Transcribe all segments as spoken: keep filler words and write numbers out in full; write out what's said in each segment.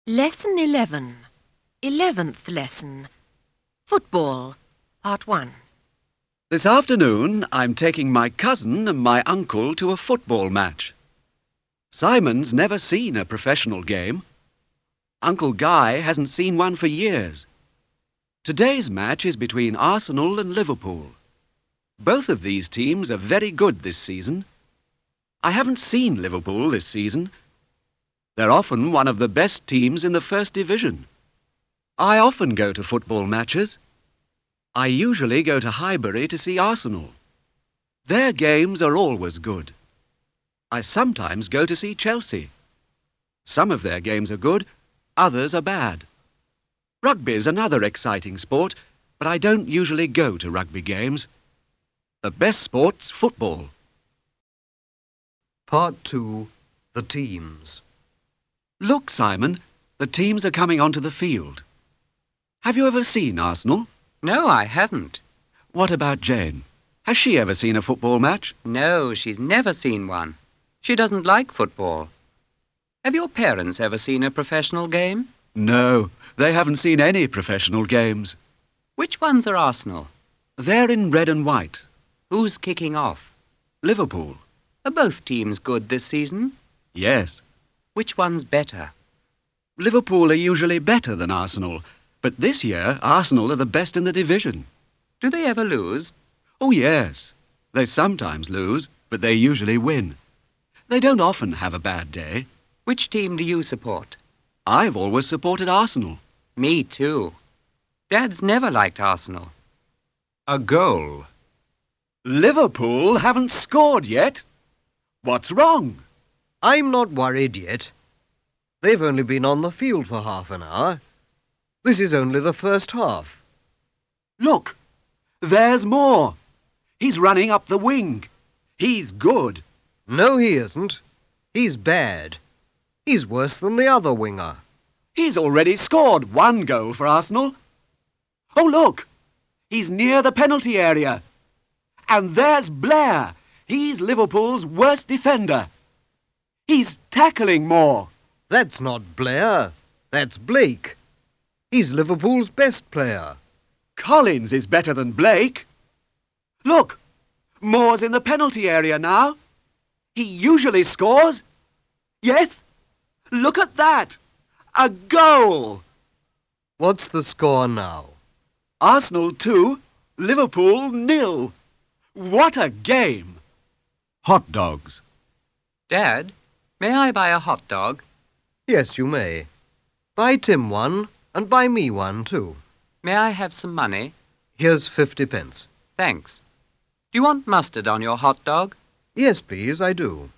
Lesson eleven. Eleventh lesson. Football, Part one. This afternoon, I'm taking my cousin and my uncle to a football match. Simon's never seen a professional game. Uncle Guy hasn't seen one for years. Today's match is between Arsenal and Liverpool. Both of these teams are very good this season. I haven't seen Liverpool this season. They're often one of the best teams in the First Division. I often go to football matches. I usually go to Highbury to see Arsenal. Their games are always good. I sometimes go to see Chelsea. Some of their games are good, others are bad. Rugby's another exciting sport, but I don't usually go to rugby games. The best sport's football. Part two. The teams. Look, Simon, the teams are coming onto the field. Have you ever seen Arsenal? No, I haven't. What about Jane? Has she ever seen a football match? No, she's never seen one. She doesn't like football. Have your parents ever seen a professional game? No, they haven't seen any professional games. Which ones are Arsenal? They're in red and white. Who's kicking off? Liverpool. Are both teams good this season? Yes. Which one's better? Liverpool are usually better than Arsenal, but this year Arsenal are the best in the division. Do they ever lose? Oh, yes. They sometimes lose, but they usually win. They don't often have a bad day. Which team do you support? I've always supported Arsenal. Me too. Dad's never liked Arsenal. A goal. Liverpool haven't scored yet. What's wrong? I'm not worried yet. They've only been on the field for half an hour. This is only the first half. Look, there's Moore. He's running up the wing. He's good. No, he isn't. He's bad. He's worse than the other winger. He's already scored one goal for Arsenal. Oh, look, he's near the penalty area. And there's Blair. He's Liverpool's worst defender. He's tackling Moore. That's not Blair. That's Blake. He's Liverpool's best player. Collins is better than Blake. Look, Moore's in the penalty area now. He usually scores. Yes, look at that. A goal. What's the score now? Arsenal two, Liverpool nil. What a game. Hot dogs. Dad, may I buy a hot dog? Yes, you may. Buy Tim one, and buy me one too. May I have some money? Here's fifty pence. Thanks. Do you want mustard on your hot dog? Yes, please, I do.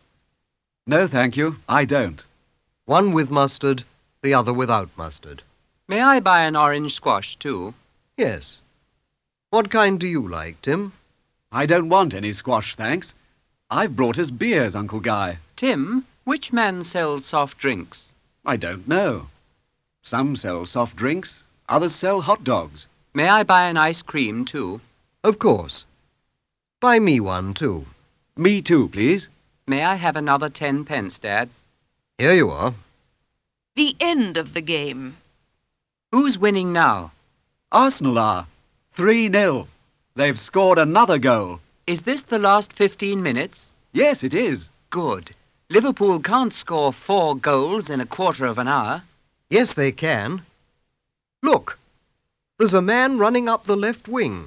No, thank you, I don't. One with mustard, the other without mustard. May I buy an orange squash too? Yes. What kind do you like, Tim? I don't want any squash, thanks. I've brought us beers, Uncle Guy. Tim, which man sells soft drinks? I don't know. Some sell soft drinks, others sell hot dogs. May I buy an ice cream too? Of course. Buy me one too. Me too, please. May I have another ten pence, Dad? Here you are. The end of the game. Who's winning now? Arsenal are. three nil. They've scored another goal. Is this the last fifteen minutes? Yes, it is. Good. Liverpool can't score four goals in a quarter of an hour. Yes, they can. Look, there's a man running up the left wing.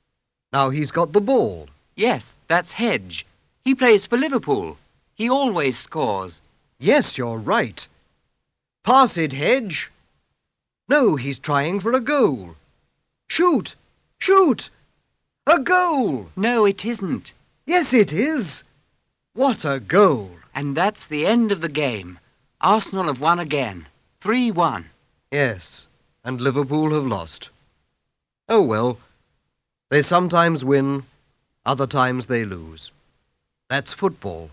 Now he's got the ball. Yes, that's Hedge. He plays for Liverpool. He always scores. Yes, you're right. Pass it, Hedge. No, he's trying for a goal. Shoot! Shoot! A goal! No, it isn't. Yes, it is. What a goal! And that's the end of the game. Arsenal have won again. three one. Yes, and Liverpool have lost. Oh well, they sometimes win, other times they lose. That's football.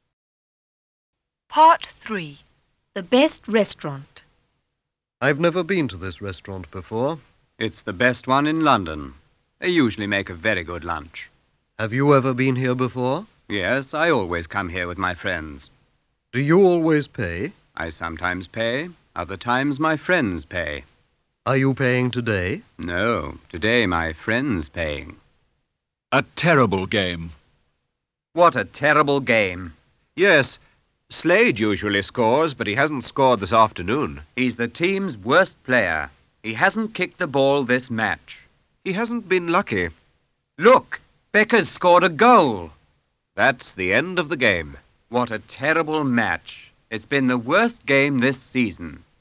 Part three. The best restaurant. I've never been to this restaurant before. It's the best one in London. They usually make a very good lunch. Have you ever been here before? Yes, I always come here with my friends. Do you always pay? I sometimes pay, Other times my friends pay. Are you paying today? No, today my friend's paying. A terrible game. What a terrible game. Yes, Slade usually scores, but he hasn't scored this afternoon. He's the team's worst player. He hasn't kicked the ball this match. He hasn't been lucky. Look, Becker's scored a goal. That's the end of the game. What a terrible match. It's been the worst game this season.